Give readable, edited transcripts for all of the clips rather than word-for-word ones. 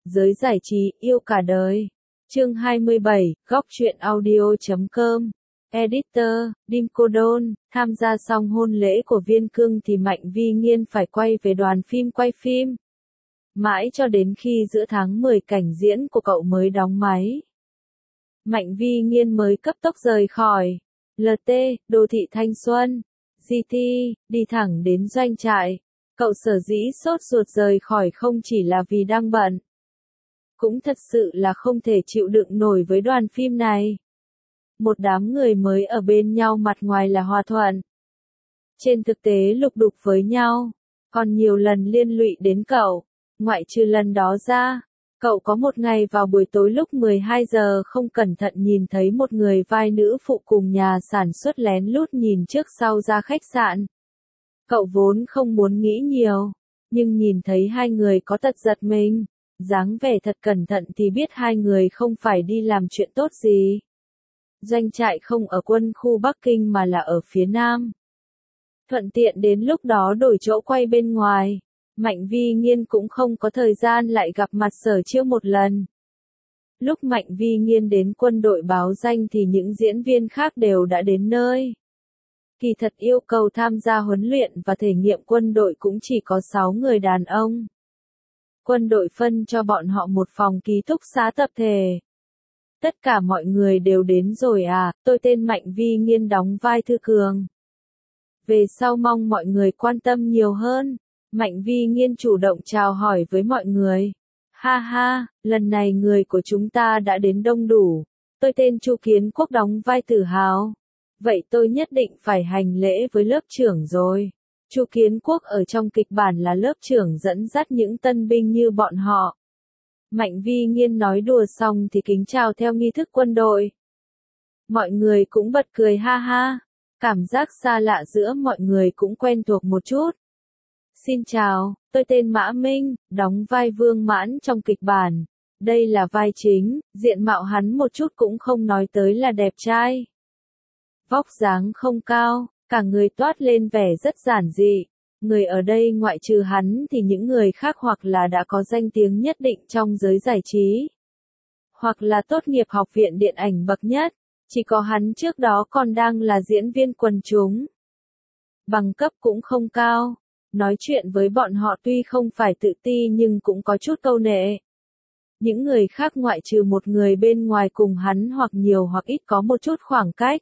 Giới giải trí yêu cả đời. Chương 27, góc truyện audio.com. Editor, Đinh Cô Đôn. Tham gia xong hôn lễ của Viên Cương thì Mạnh Vi Nghiên phải quay về đoàn phim quay phim. Mãi cho đến khi giữa tháng 10 cảnh diễn của cậu mới đóng máy. Mạnh Vi Nghiên mới cấp tốc rời khỏi LT, đô thị thanh xuân, GT, đi thẳng đến doanh trại. Cậu sở dĩ sốt ruột rời khỏi không chỉ là vì đang bận. Cũng thật sự là không thể chịu đựng nổi với đoàn phim này. Một đám người mới ở bên nhau mặt ngoài là hòa thuận. Trên thực tế lục đục với nhau, còn nhiều lần liên lụy đến cậu. Ngoại trừ lần đó ra, cậu có một ngày vào buổi tối lúc 12 giờ không cẩn thận nhìn thấy một người vai nữ phụ cùng nhà sản xuất lén lút nhìn trước sau ra khách sạn. Cậu vốn không muốn nghĩ nhiều, nhưng nhìn thấy hai người có tật giật mình, dáng vẻ thật cẩn thận thì biết hai người không phải đi làm chuyện tốt gì. Doanh trại không ở quân khu Bắc Kinh mà là ở phía Nam. Thuận tiện đến lúc đó đổi chỗ quay bên ngoài, Mạnh Vi Nghiên cũng không có thời gian lại gặp mặt Sở Chiêu một lần. Lúc Mạnh Vi Nghiên đến quân đội báo danh thì những diễn viên khác đều đã đến nơi. Kỳ thật yêu cầu tham gia huấn luyện và thể nghiệm quân đội cũng chỉ có 6 người đàn ông. Quân đội phân cho bọn họ một phòng ký túc xá tập thể. Tất cả mọi người đều đến rồi à, tôi tên Mạnh Vi Nghiên đóng vai Thư Cường. Về sau mong mọi người quan tâm nhiều hơn. Mạnh Vi Nghiên chủ động chào hỏi với mọi người. Ha ha, lần này người của chúng ta đã đến đông đủ. Tôi tên Chu Kiến Quốc đóng vai Tử Hào. Vậy tôi nhất định phải hành lễ với lớp trưởng rồi. Chu Kiến Quốc ở trong kịch bản là lớp trưởng dẫn dắt những tân binh như bọn họ. Mạnh Vi Nghiên nói đùa xong thì kính chào theo nghi thức quân đội. Mọi người cũng bật cười ha ha. Cảm giác xa lạ giữa mọi người cũng quen thuộc một chút. Xin chào, tôi tên Mã Minh, đóng vai Vương Mãn trong kịch bản. Đây là vai chính, diện mạo hắn một chút cũng không nói tới là đẹp trai. Vóc dáng không cao, cả người toát lên vẻ rất giản dị. Người ở đây ngoại trừ hắn thì những người khác hoặc là đã có danh tiếng nhất định trong giới giải trí, hoặc là tốt nghiệp học viện điện ảnh bậc nhất. Chỉ có hắn trước đó còn đang là diễn viên quần chúng. Bằng cấp cũng không cao. Nói chuyện với bọn họ tuy không phải tự ti nhưng cũng có chút câu nệ. Những người khác ngoại trừ một người bên ngoài cùng hắn hoặc nhiều hoặc ít có một chút khoảng cách.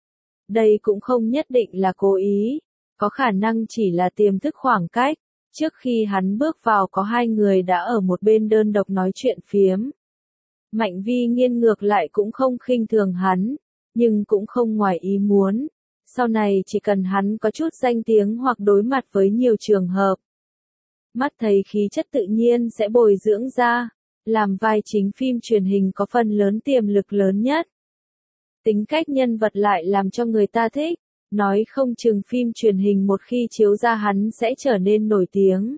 Đây cũng không nhất định là cố ý, có khả năng chỉ là tiềm thức khoảng cách. Trước khi hắn bước vào có hai người đã ở một bên đơn độc nói chuyện phiếm. Mạnh Vi Nghiên ngược lại cũng không khinh thường hắn, nhưng cũng không ngoài ý muốn. Sau này chỉ cần hắn có chút danh tiếng hoặc đối mặt với nhiều trường hợp, mắt thấy khí chất tự nhiên sẽ bồi dưỡng ra, làm vai chính phim truyền hình có phần lớn tiềm lực lớn nhất. Tính cách nhân vật lại làm cho người ta thích, nói không chừng phim truyền hình một khi chiếu ra hắn sẽ trở nên nổi tiếng.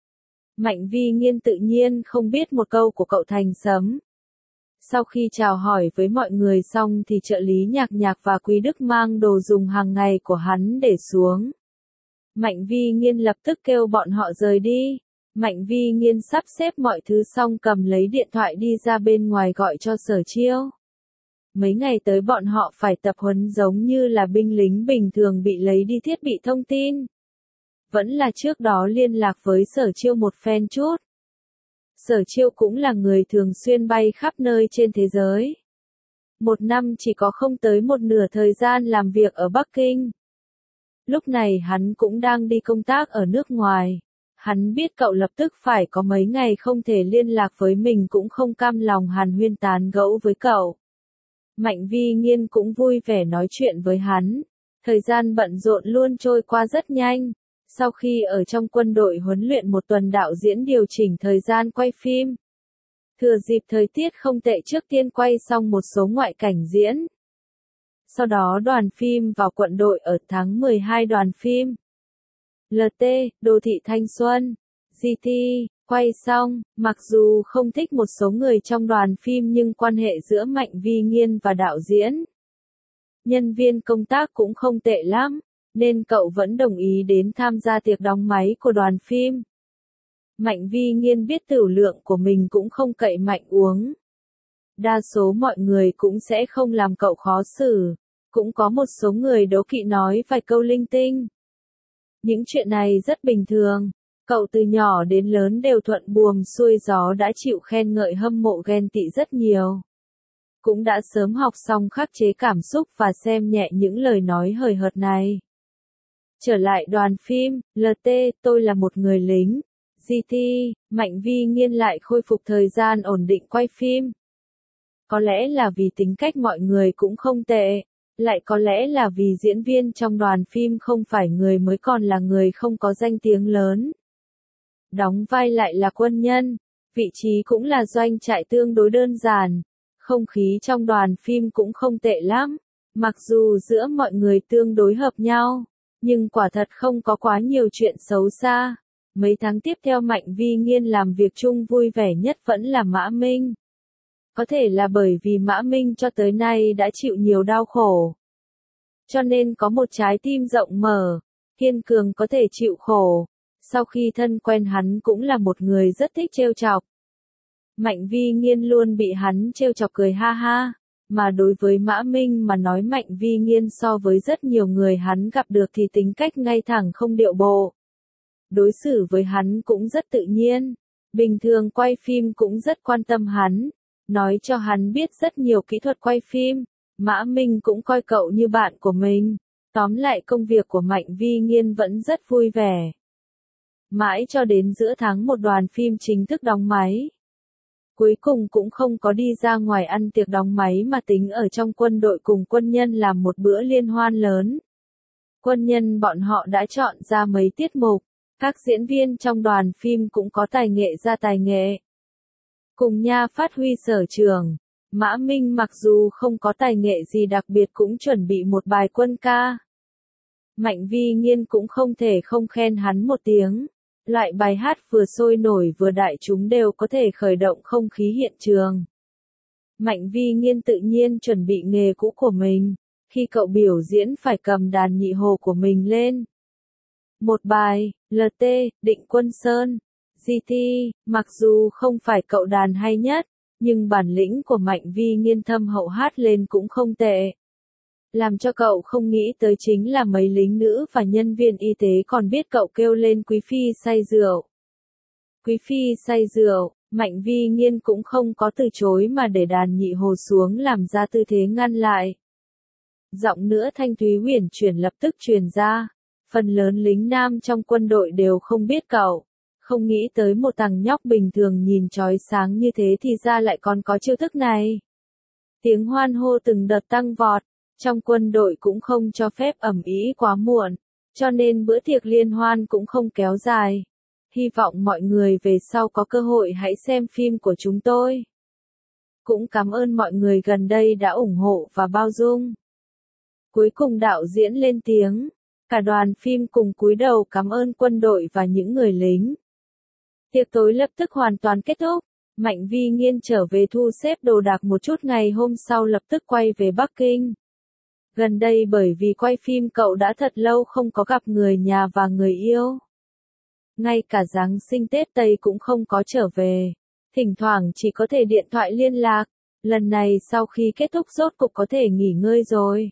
Mạnh Vi Nghiên tự nhiên không biết một câu của cậu thành sấm. Sau khi chào hỏi với mọi người xong thì trợ lý Nhạc Nhạc và Quý Đức mang đồ dùng hàng ngày của hắn để xuống. Mạnh Vi Nghiên lập tức kêu bọn họ rời đi. Mạnh Vi Nghiên sắp xếp mọi thứ xong cầm lấy điện thoại đi ra bên ngoài gọi cho Sở Chiêu. Mấy ngày tới bọn họ phải tập huấn giống như là binh lính bình thường bị lấy đi thiết bị thông tin. Vẫn là trước đó liên lạc với Sở Chiêu một phen chút. Sở Chiêu cũng là người thường xuyên bay khắp nơi trên thế giới. Một năm chỉ có không tới một nửa thời gian làm việc ở Bắc Kinh. Lúc này hắn cũng đang đi công tác ở nước ngoài. Hắn biết cậu lập tức phải có mấy ngày không thể liên lạc với mình cũng không cam lòng hàn huyên tán gẫu với cậu. Mạnh Vi Nghiên cũng vui vẻ nói chuyện với hắn. Thời gian bận rộn luôn trôi qua rất nhanh. Sau khi ở trong quân đội huấn luyện một tuần đạo diễn điều chỉnh thời gian quay phim. Thừa dịp thời tiết không tệ trước tiên quay xong một số ngoại cảnh diễn. Sau đó đoàn phim vào quận đội ở tháng 12 đoàn phim. LT, đô thị thanh xuân, GT, quay xong, mặc dù không thích một số người trong đoàn phim nhưng quan hệ giữa Mạnh Vi Nghiên và đạo diễn, nhân viên công tác cũng không tệ lắm. Nên cậu vẫn đồng ý đến tham gia tiệc đóng máy của đoàn phim. Mạnh Vi Nghiên biết tửu lượng của mình cũng không cậy mạnh uống. Đa số mọi người cũng sẽ không làm cậu khó xử. Cũng có một số người đố kỵ nói vài câu linh tinh. Những chuyện này rất bình thường. Cậu từ nhỏ đến lớn đều thuận buồm xuôi gió đã chịu khen ngợi hâm mộ ghen tị rất nhiều. Cũng đã sớm học xong khắc chế cảm xúc và xem nhẹ những lời nói hời hợt này. Trở lại đoàn phim, LT, tôi là một người lính. GT, Mạnh Vi Nghiên lại khôi phục thời gian ổn định quay phim. Có lẽ là vì tính cách mọi người cũng không tệ, lại có lẽ là vì diễn viên trong đoàn phim không phải người mới còn là người không có danh tiếng lớn. Đóng vai lại là quân nhân, vị trí cũng là doanh trại tương đối đơn giản, không khí trong đoàn phim cũng không tệ lắm, mặc dù giữa mọi người tương đối hợp nhau, nhưng quả thật không có quá nhiều chuyện xấu xa. Mấy tháng tiếp theo Mạnh Vi Nghiên làm việc chung vui vẻ nhất vẫn là Mã Minh. Có thể là bởi vì Mã Minh cho tới nay đã chịu nhiều đau khổ. Cho nên có một trái tim rộng mở, kiên cường có thể chịu khổ. Sau khi thân quen hắn cũng là một người rất thích trêu chọc. Mạnh Vi Nghiên luôn bị hắn trêu chọc cười ha ha. Mà đối với Mã Minh mà nói Mạnh Vi Nghiên so với rất nhiều người hắn gặp được thì tính cách ngay thẳng không điệu bộ. Đối xử với hắn cũng rất tự nhiên. Bình thường quay phim cũng rất quan tâm hắn. Nói cho hắn biết rất nhiều kỹ thuật quay phim. Mã Minh cũng coi cậu như bạn của mình. Tóm lại công việc của Mạnh Vi Nghiên vẫn rất vui vẻ. Mãi cho đến giữa tháng một đoàn phim chính thức đóng máy. Cuối cùng cũng không có đi ra ngoài ăn tiệc đóng máy mà tính ở trong quân đội cùng quân nhân làm một bữa liên hoan lớn. Quân nhân bọn họ đã chọn ra mấy tiết mục. Các diễn viên trong đoàn phim cũng có tài nghệ ra tài nghệ. Cùng nha phát huy sở trường. Mã Minh mặc dù không có tài nghệ gì đặc biệt cũng chuẩn bị một bài quân ca. Mạnh Vi Nghiên cũng không thể không khen hắn một tiếng. Loại bài hát vừa sôi nổi vừa đại chúng đều có thể khởi động không khí hiện trường. Mạnh Vi Nghiên tự nhiên chuẩn bị nghề cũ của mình. Khi cậu biểu diễn phải cầm đàn nhị hồ của mình lên. Một bài, LT, Định Quân Sơn, GT, mặc dù không phải cậu đàn hay nhất, nhưng bản lĩnh của Mạnh Vi Nghiên thâm hậu hát lên cũng không tệ. Làm cho cậu không nghĩ tới chính là mấy lính nữ và nhân viên y tế còn biết cậu kêu lên Quý Phi say rượu. Quý Phi say rượu, Mạnh Vi Nghiên cũng không có từ chối mà để đàn nhị hồ xuống làm ra tư thế ngăn lại. Giọng nữa thanh thúy huyền chuyển lập tức truyền ra. Phần lớn lính nam trong quân đội đều không biết cậu. Không nghĩ tới một thằng nhóc bình thường nhìn chói sáng như thế thì ra lại còn có chiêu thức này. Tiếng hoan hô từng đợt tăng vọt. Trong quân đội cũng không cho phép ầm ĩ quá muộn. Cho nên bữa tiệc liên hoan cũng không kéo dài. Hy vọng mọi người về sau có cơ hội hãy xem phim của chúng tôi. Cũng cảm ơn mọi người gần đây đã ủng hộ và bao dung. Cuối cùng đạo diễn lên tiếng. Cả đoàn phim cùng cúi đầu cảm ơn quân đội và những người lính. Tiệc tối lập tức hoàn toàn kết thúc. Mạnh Vi Nghiên trở về thu xếp đồ đạc một chút ngày hôm sau lập tức quay về Bắc Kinh. Gần đây bởi vì quay phim cậu đã thật lâu không có gặp người nhà và người yêu. Ngay cả Giáng sinh Tết Tây cũng không có trở về. Thỉnh thoảng chỉ có thể điện thoại liên lạc. Lần này sau khi kết thúc rốt cục có thể nghỉ ngơi rồi.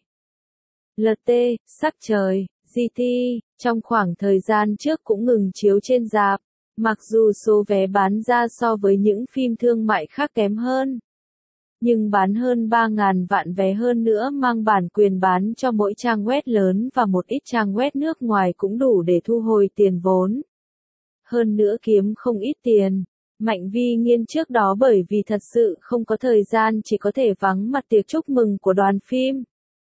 LT, Sắc Trời, GT, trong khoảng thời gian trước cũng ngừng chiếu trên rạp. Mặc dù số vé bán ra so với những phim thương mại khác kém hơn. Nhưng bán hơn 3.000 vạn vé hơn nữa mang bản quyền bán cho mỗi trang web lớn và một ít trang web nước ngoài cũng đủ để thu hồi tiền vốn. Hơn nữa kiếm không ít tiền. Mạnh Vi Nghiên trước đó bởi vì thật sự không có thời gian chỉ có thể vắng mặt tiệc chúc mừng của đoàn phim.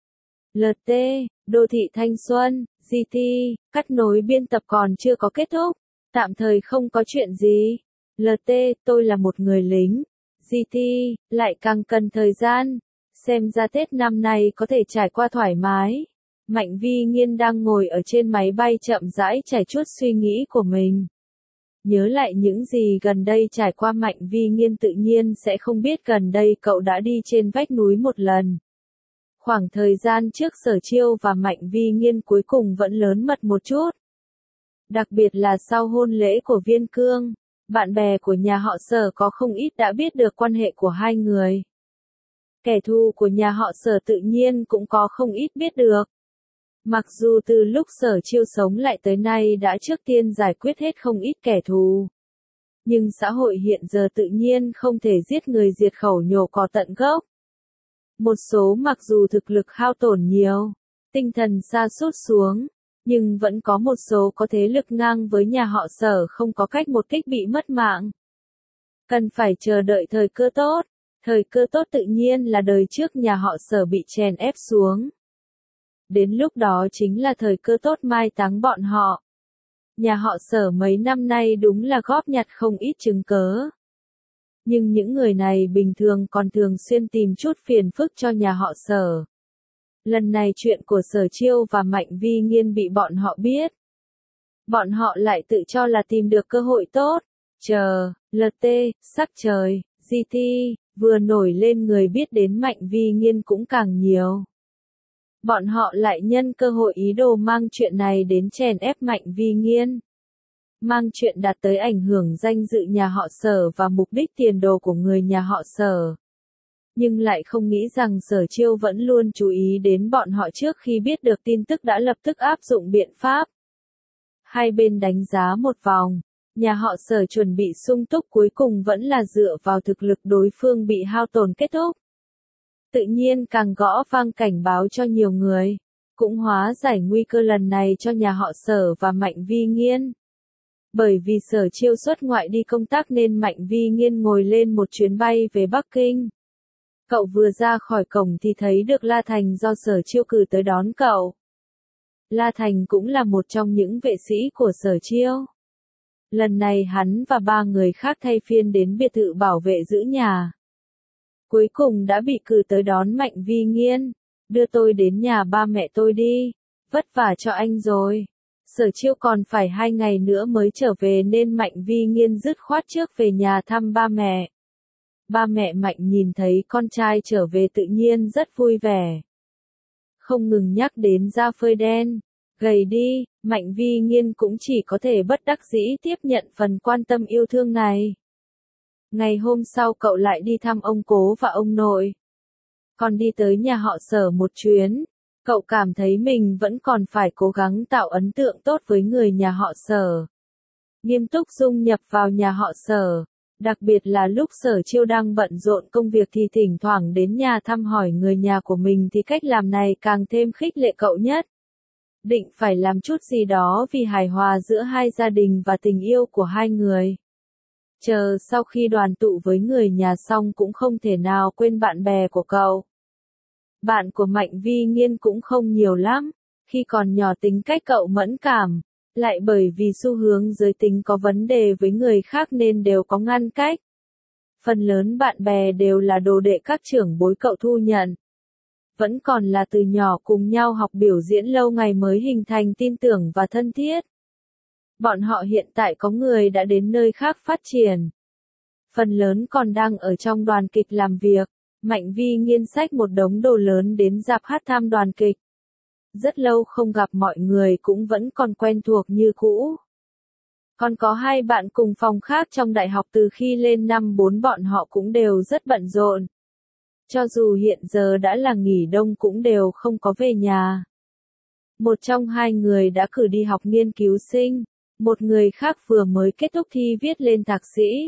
LT, Đô thị Thanh Xuân, GT, cắt nối biên tập còn chưa có kết thúc. Tạm thời không có chuyện gì. LT, tôi là một người lính. GT, lại càng cần thời gian. Xem ra Tết năm nay có thể trải qua thoải mái. Mạnh Vi Nghiên đang ngồi ở trên máy bay chậm rãi trải chuốt suy nghĩ của mình. Nhớ lại những gì gần đây trải qua Mạnh Vi Nghiên tự nhiên sẽ không biết gần đây cậu đã đi trên vách núi một lần. Khoảng thời gian trước Sở Chiêu và Mạnh Vi Nghiên cuối cùng vẫn lớn mật một chút. Đặc biệt là sau hôn lễ của Viên Cương. Bạn bè của nhà họ Sở có không ít đã biết được quan hệ của hai người. Kẻ thù của nhà họ Sở tự nhiên cũng có không ít biết được. Mặc dù từ lúc Sở Chiêu sống lại tới nay đã trước tiên giải quyết hết không ít kẻ thù. Nhưng xã hội hiện giờ tự nhiên không thể giết người diệt khẩu nhổ cỏ tận gốc. Một số mặc dù thực lực hao tổn nhiều, tinh thần sa sút xuống, nhưng vẫn có một số có thế lực ngang với nhà họ Sở không có cách một kích bị mất mạng. Cần phải chờ đợi thời cơ tốt. Thời cơ tốt tự nhiên là đời trước nhà họ Sở bị chèn ép xuống. Đến lúc đó chính là thời cơ tốt mai táng bọn họ. Nhà họ Sở mấy năm nay đúng là góp nhặt không ít chứng cớ. Nhưng những người này bình thường còn thường xuyên tìm chút phiền phức cho nhà họ Sở. Lần này chuyện của Sở Chiêu và Mạnh Vi Nghiên bị bọn họ biết. Bọn họ lại tự cho là tìm được cơ hội tốt. Chờ, LT, sắc trời, GT, vừa nổi lên người biết đến Mạnh Vi Nghiên cũng càng nhiều. Bọn họ lại nhân cơ hội ý đồ mang chuyện này đến chèn ép Mạnh Vi Nghiên. Mang chuyện đạt tới ảnh hưởng danh dự nhà họ Sở và mục đích tiền đồ của người nhà họ Sở. Nhưng lại không nghĩ rằng Sở Chiêu vẫn luôn chú ý đến bọn họ trước khi biết được tin tức đã lập tức áp dụng biện pháp. Hai bên đánh giá một vòng, nhà họ Sở chuẩn bị sung túc cuối cùng vẫn là dựa vào thực lực đối phương bị hao tổn kết thúc. Tự nhiên càng gõ vang cảnh báo cho nhiều người, cũng hóa giải nguy cơ lần này cho nhà họ Sở và Mạnh Vi Nghiên. Bởi vì Sở Chiêu xuất ngoại đi công tác nên Mạnh Vi Nghiên ngồi lên một chuyến bay về Bắc Kinh. Cậu vừa ra khỏi cổng thì thấy được La Thành do Sở Chiêu cử tới đón cậu. La Thành cũng là một trong những vệ sĩ của Sở Chiêu. Lần này hắn và 3 người khác thay phiên đến biệt thự bảo vệ giữ nhà. Cuối cùng đã bị cử tới đón Mạnh Vi Nghiên. Đưa tôi đến nhà ba mẹ tôi đi. Vất vả cho anh rồi. Sở Chiêu còn phải 2 ngày nữa mới trở về nên Mạnh Vi Nghiên dứt khoát trước về nhà thăm ba mẹ. Ba mẹ Mạnh nhìn thấy con trai trở về tự nhiên rất vui vẻ. Không ngừng nhắc đến da phơi đen, gầy đi, Mạnh Vi Nghiên cũng chỉ có thể bất đắc dĩ tiếp nhận phần quan tâm yêu thương này. Ngày hôm sau cậu lại đi thăm ông cố và ông nội. Còn đi tới nhà họ Sở một chuyến, cậu cảm thấy mình vẫn còn phải cố gắng tạo ấn tượng tốt với người nhà họ Sở. Nghiêm túc dung nhập vào nhà họ Sở. Đặc biệt là lúc Sở Chiêu đang bận rộn công việc thì thỉnh thoảng đến nhà thăm hỏi người nhà của mình thì cách làm này càng thêm khích lệ cậu nhất. Định phải làm chút gì đó vì hài hòa giữa hai gia đình và tình yêu của hai người. Chờ sau khi đoàn tụ với người nhà xong cũng không thể nào quên bạn bè của cậu. Bạn của Mạnh Vi Nghiên cũng không nhiều lắm, khi còn nhỏ tính cách cậu mẫn cảm. Lại bởi vì xu hướng giới tính có vấn đề với người khác nên đều có ngăn cách. Phần lớn bạn bè đều là đồ đệ các trưởng bối cậu thu nhận. Vẫn còn là từ nhỏ cùng nhau học biểu diễn lâu ngày mới hình thành tin tưởng và thân thiết. Bọn họ hiện tại có người đã đến nơi khác phát triển. Phần lớn còn đang ở trong đoàn kịch làm việc. Mạnh Vi Nghiên xách một đống đồ lớn đến rạp hát thăm đoàn kịch. Rất lâu không gặp mọi người cũng vẫn còn quen thuộc như cũ. Còn có 2 bạn cùng phòng khác trong đại học từ khi lên năm 4 bọn họ cũng đều rất bận rộn. Cho dù hiện giờ đã là nghỉ đông cũng đều không có về nhà. Một trong 2 người đã cử đi học nghiên cứu sinh, một người khác vừa mới kết thúc thi viết lên thạc sĩ.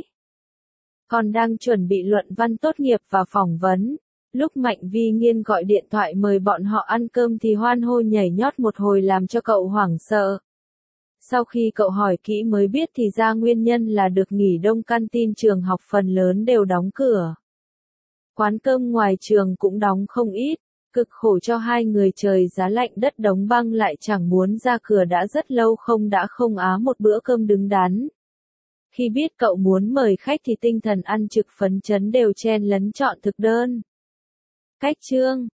Còn đang chuẩn bị luận văn tốt nghiệp và phỏng vấn. Lúc Mạnh Vi Nghiên gọi điện thoại mời bọn họ ăn cơm thì hoan hô nhảy nhót một hồi làm cho cậu hoảng sợ. Sau khi cậu hỏi kỹ mới biết thì ra nguyên nhân là được nghỉ đông canteen trường học phần lớn đều đóng cửa. Quán cơm ngoài trường cũng đóng không ít, cực khổ cho 2 người trời giá lạnh đất đóng băng lại chẳng muốn ra cửa đã rất lâu không á một bữa cơm đứng đắn. Khi biết cậu muốn mời khách thì tinh thần ăn trực phấn chấn đều chen lấn chọn thực đơn. Cách chương